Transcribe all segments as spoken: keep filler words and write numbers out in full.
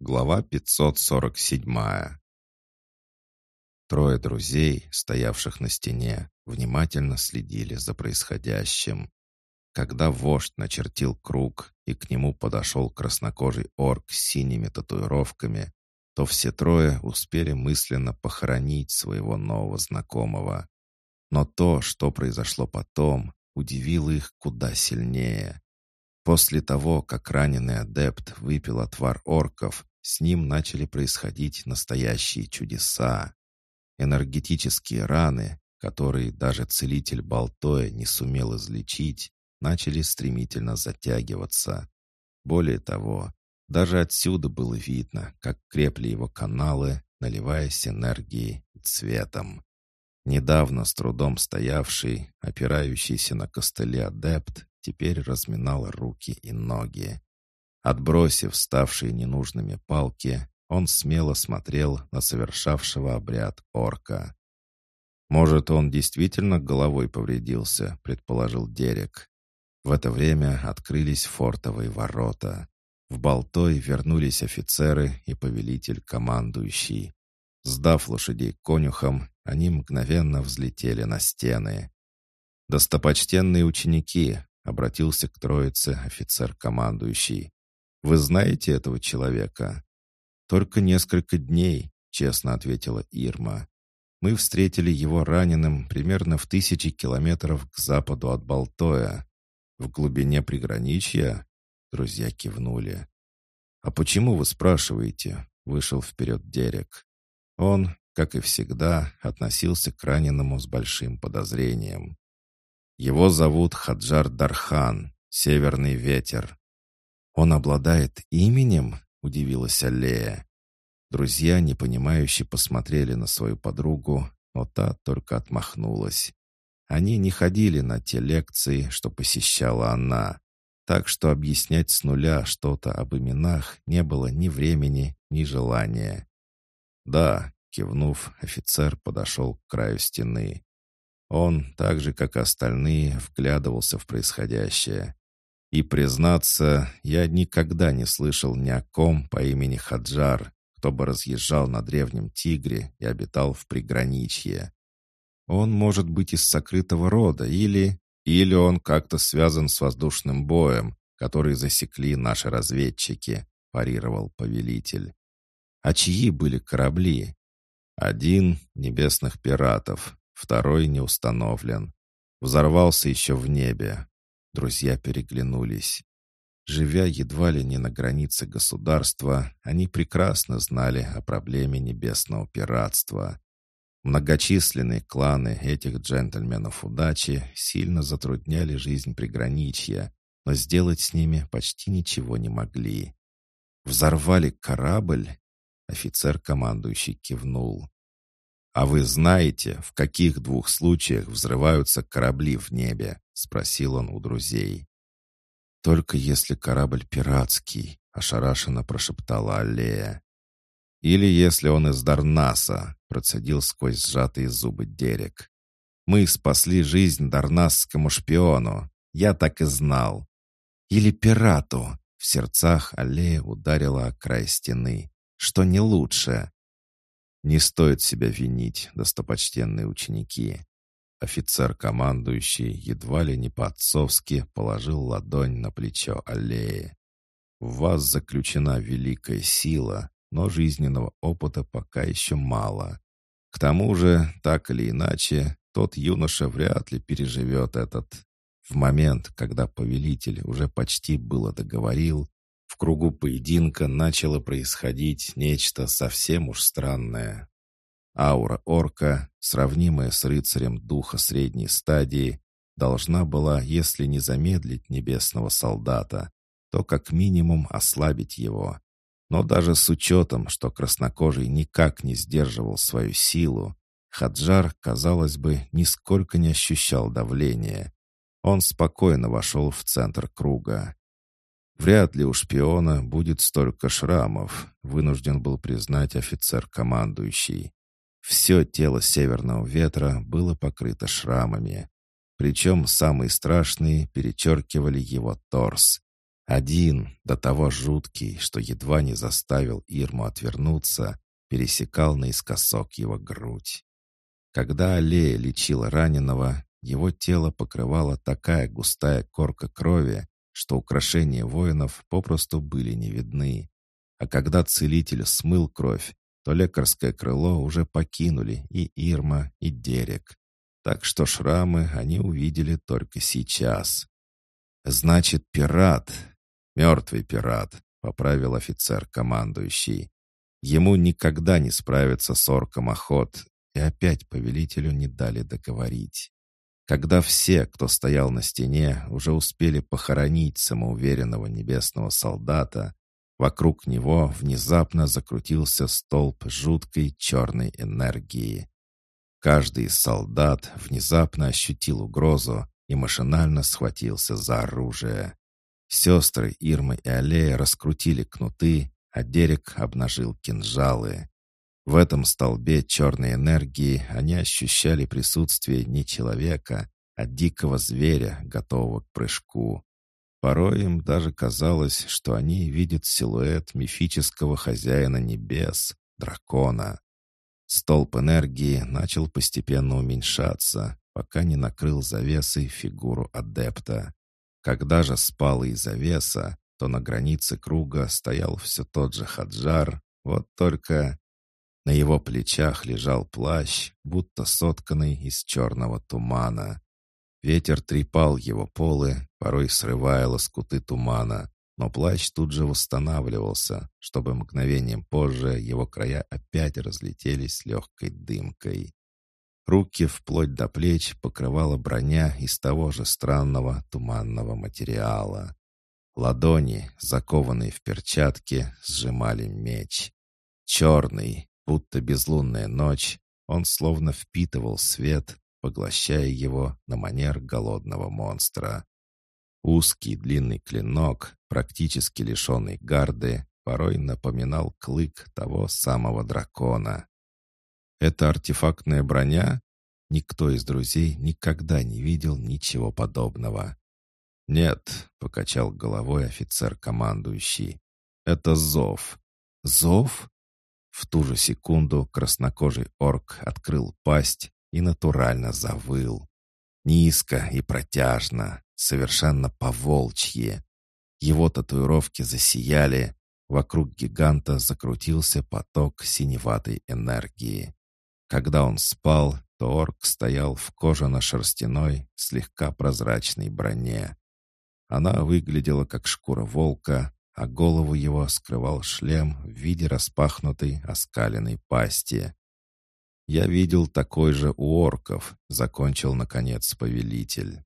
Глава пятьсот сорок семь. Трое друзей, стоявших на стене, внимательно следили за происходящим. Когда вождь начертил круг и к нему подошел краснокожий орк с синими татуировками, то все трое успели мысленно похоронить своего нового знакомого. Но то, что произошло потом, удивило их куда сильнее. После того, как раненый адепт выпил отвар орков, с ним начали происходить настоящие чудеса. Энергетические раны, которые даже целитель Балтоя не сумел излечить, начали стремительно затягиваться. Более того, даже отсюда было видно, как крепли его каналы, наливаясь энергией и цветом. Недавно с трудом стоявший, опирающийся на костыли адепт, теперь разминал руки и ноги. Отбросив ставшие ненужными палки, он смело смотрел на совершавшего обряд орка. «Может, он действительно головой повредился», — предположил Дерек. В это время открылись фортовые ворота. В Балтой вернулись офицеры и повелитель-командующий. Сдав лошадей конюхам, они мгновенно взлетели на стены. «Достопочтенные ученики», — обратился к троице офицер-командующий. «Вы знаете этого человека?» «Только несколько дней», — честно ответила Ирма. «Мы встретили его раненым примерно в тысячи километров к западу от Балтоя. В глубине приграничья?» Друзья кивнули. «А почему вы спрашиваете?» — вышел вперед Дерек. Он, как и всегда, относился к раненому с большим подозрением. «Его зовут Хаджар Дархан, Северный ветер». «Он обладает именем?» — удивилась Аллея. Друзья, непонимающе посмотрели на свою подругу, но та только отмахнулась. Они не ходили на те лекции, что посещала она, так что объяснять с нуля что-то об именах не было ни времени, ни желания. «Да», — кивнув, офицер подошел к краю стены. Он, так же, как и остальные, вглядывался в происходящее. И, признаться, я никогда не слышал ни о ком по имени Хаджар, кто бы разъезжал на древнем тигре и обитал в приграничье. Он может быть из сокрытого рода, или... Или он как-то связан с воздушным боем, который засекли наши разведчики, парировал повелитель. А чьи были корабли? Один — небесных пиратов, второй не установлен. Взорвался еще в небе. Друзья переглянулись. Живя едва ли не на границе государства, они прекрасно знали о проблеме небесного пиратства. Многочисленные кланы этих джентльменов удачи сильно затрудняли жизнь приграничья, но сделать с ними почти ничего не могли. «Взорвали корабль?» Офицер-командующий кивнул. «А вы знаете, в каких двух случаях взрываются корабли в небе?» — спросил он у друзей. «Только если корабль пиратский», — ошарашенно прошептала Аллея. «Или если он из Дарнаса», — процедил сквозь сжатые зубы Дерек. «Мы спасли жизнь дарнасскому шпиону. Я так и знал». «Или пирату», — в сердцах Аллея ударила о край стены. «Что не лучше?» «Не стоит себя винить, достопочтенные ученики». Офицер-командующий едва ли не по-отцовски положил ладонь на плечо Аллеи. «В вас заключена великая сила, но жизненного опыта пока еще мало. К тому же, так или иначе, тот юноша вряд ли переживет этот...» В момент, когда повелитель уже почти было договорил, в кругу поединка начало происходить нечто совсем уж странное. Аура орка, сравнимая с рыцарем духа средней стадии, должна была, если не замедлить небесного солдата, то как минимум ослабить его. Но даже с учетом, что краснокожий никак не сдерживал свою силу, Хаджар, казалось бы, нисколько не ощущал давления. Он спокойно вошел в центр круга. «Вряд ли у шпиона будет столько шрамов», — вынужден был признать офицер-командующий. Все тело Северного ветра было покрыто шрамами. Причем самые страшные перечеркивали его торс. Один, до того жуткий, что едва не заставил Ирму отвернуться, пересекал наискосок его грудь. Когда Аллея лечила раненого, его тело покрывала такая густая корка крови, что украшения воинов попросту были не видны. А когда целитель смыл кровь, то лекарское крыло уже покинули и Ирма, и Дерек. Так что шрамы они увидели только сейчас. «Значит, пират, мертвый пират», — поправил офицер командующий. Ему никогда не справиться с орком охот, и опять повелителю не дали договорить. Когда все, кто стоял на стене, уже успели похоронить самоуверенного небесного солдата, вокруг него внезапно закрутился столб жуткой черной энергии. Каждый из солдат внезапно ощутил угрозу и машинально схватился за оружие. Сестры Ирма и Аллея раскрутили кнуты, а Дерек обнажил кинжалы. В этом столбе черной энергии они ощущали присутствие не человека, а дикого зверя, готового к прыжку. Порой им даже казалось, что они видят силуэт мифического хозяина небес, дракона. Столб энергии начал постепенно уменьшаться, пока не накрыл завесой фигуру адепта. Когда же спала и завеса, то на границе круга стоял все тот же Хаджар, вот только на его плечах лежал плащ, будто сотканный из черного тумана. Ветер трепал его полы, порой срывая лоскуты тумана, но плащ тут же восстанавливался, чтобы мгновением позже его края опять разлетелись легкой дымкой. Руки вплоть до плеч покрывала броня из того же странного туманного материала. Ладони, закованные в перчатки, сжимали меч. Черный, будто безлунная ночь, он словно впитывал свет, поглощая его на манер голодного монстра. Узкий длинный клинок, практически лишенный гарды, порой напоминал клык того самого дракона. Это артефактная броня? Никто из друзей никогда не видел ничего подобного. «Нет», — покачал головой офицер-командующий, — «это зов». «Зов?» В ту же секунду краснокожий орк открыл пасть и натурально завыл. Низко и протяжно, совершенно по-волчьи. Его татуировки засияли, вокруг гиганта закрутился поток синеватой энергии. Когда он спал, то орк стоял в кожано-шерстяной, слегка прозрачной броне. Она выглядела как шкура волка, а голову его скрывал шлем в виде распахнутой оскаленной пасти. «Я видел такой же у орков», — закончил, наконец, повелитель.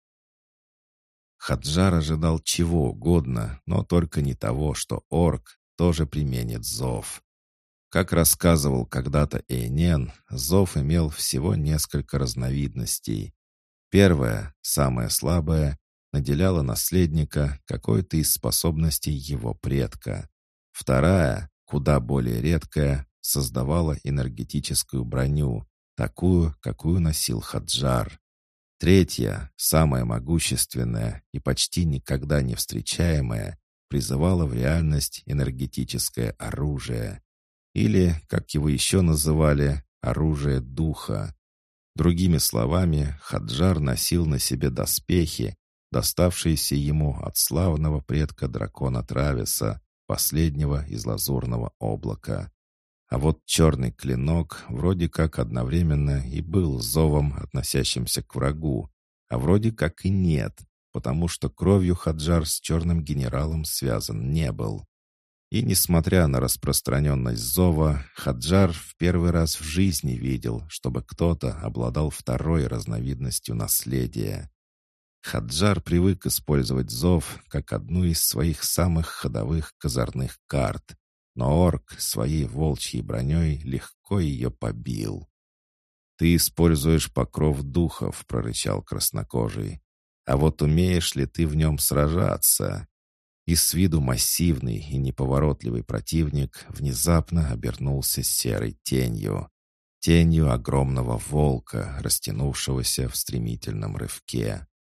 Хаджар ожидал чего угодно, но только не того, что орк тоже применит зов. Как рассказывал когда-то Эйнен, зов имел всего несколько разновидностей. Первая, самая слабая, наделяла наследника какой-то из способностей его предка. Вторая, куда более редкая, создавала энергетическую броню, такую, какую носил Хаджар. Третья, самая могущественная и почти никогда не встречаемая, призывала в реальность энергетическое оружие. Или, как его еще называли, оружие духа. Другими словами, Хаджар носил на себе доспехи, доставшиеся ему от славного предка дракона Трависа, последнего из лазурного облака. А вот черный клинок вроде как одновременно и был зовом, относящимся к врагу, а вроде как и нет, потому что кровью Хаджар с черным генералом связан не был. И несмотря на распространенность зова, Хаджар в первый раз в жизни видел, чтобы кто-то обладал второй разновидностью наследия. Хаджар привык использовать зов как одну из своих самых ходовых козырных карт, но орк своей волчьей броней легко ее побил. «Ты используешь покров духов», — прорычал краснокожий. «А вот умеешь ли ты в нем сражаться?» И с виду массивный и неповоротливый противник внезапно обернулся серой тенью. Тенью огромного волка, растянувшегося в стремительном рывке.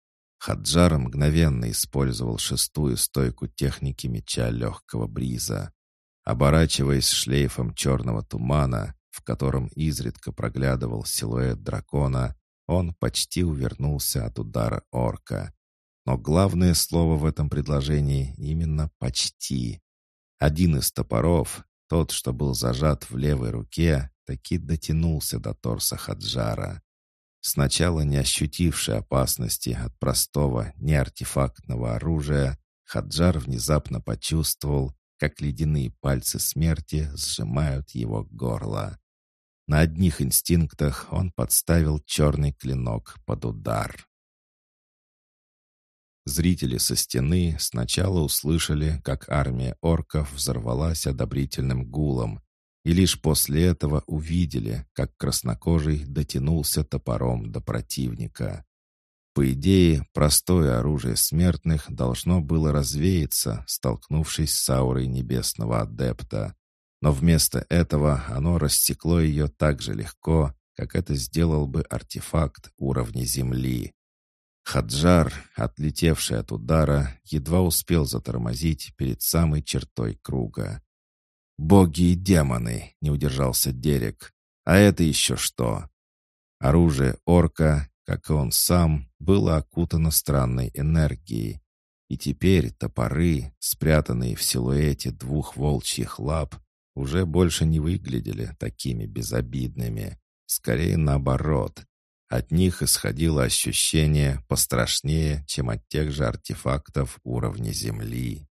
Хаджар мгновенно использовал шестую стойку техники меча легкого бриза. Оборачиваясь шлейфом черного тумана, в котором изредка проглядывал силуэт дракона, он почти увернулся от удара орка. Но главное слово в этом предложении именно «почти». Один из топоров, тот, что был зажат в левой руке, таки дотянулся до торса Хаджара. Сначала не ощутивший опасности от простого, неартефактного оружия, Хаджар внезапно почувствовал, как ледяные пальцы смерти сжимают его горло. На одних инстинктах он подставил черный клинок под удар. Зрители со стены сначала услышали, как армия орков взорвалась одобрительным гулом, и лишь после этого увидели, как краснокожий дотянулся топором до противника. По идее, простое оружие смертных должно было развеяться, столкнувшись с аурой небесного адепта. Но вместо этого оно рассекло ее так же легко, как это сделал бы артефакт уровня Земли. Хаджар, отлетевший от удара, едва успел затормозить перед самой чертой круга. «Боги и демоны!» — не удержался Дерек. «А это еще что?» Оружие орка, как и он сам, было окутано странной энергией. И теперь топоры, спрятанные в силуэте двух волчьих лап, уже больше не выглядели такими безобидными. Скорее наоборот. От них исходило ощущение пострашнее, чем от тех же артефактов уровня Земли.